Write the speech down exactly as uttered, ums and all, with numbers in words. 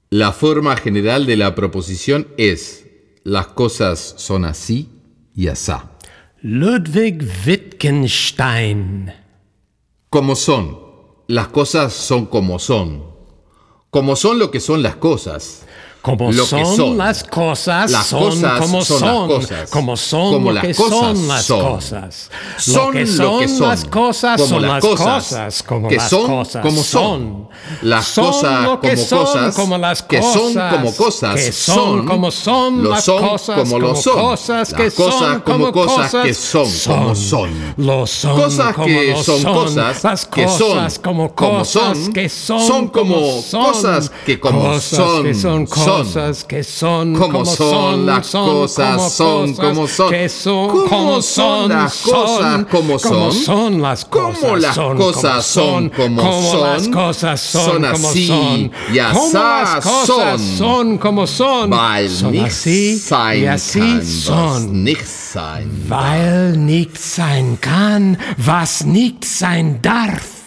La forma general de la proposición es: las cosas son así y asá. Ludwig Wittgenstein. Como son. Las cosas son como son. Como son lo que son las cosas. Como lo son, que son las cosas, las son cosas como son, son, las cosas. como son como lo las que cosas son las son. cosas. Son lo que son, lo que son. las cosas como son las las cosas, cosas, como que las son cosas como son. son. Las Son cosas lo que como son, cosas como las que son cosas, como cosas que son como son, lo las son cosas como lo como son. cosas, que las cosas son como como cosas que cosas, son como son. Lo son Cosas como que lo son son, cosas las que cosas son como como cosas son, que son son como son, cosas que como cosas son, que son son. cosas que son Como son las cosas, son como son. que son ¿Cómo como son las cosas como son? son las ¿Cómo cosas las son cosas son como como son? las cosas son Son como así son y asá como las cosas son. son como son Weil son nicht así sein y así kann, was son nicht sein weil nicht sein kann was nicht sein darf.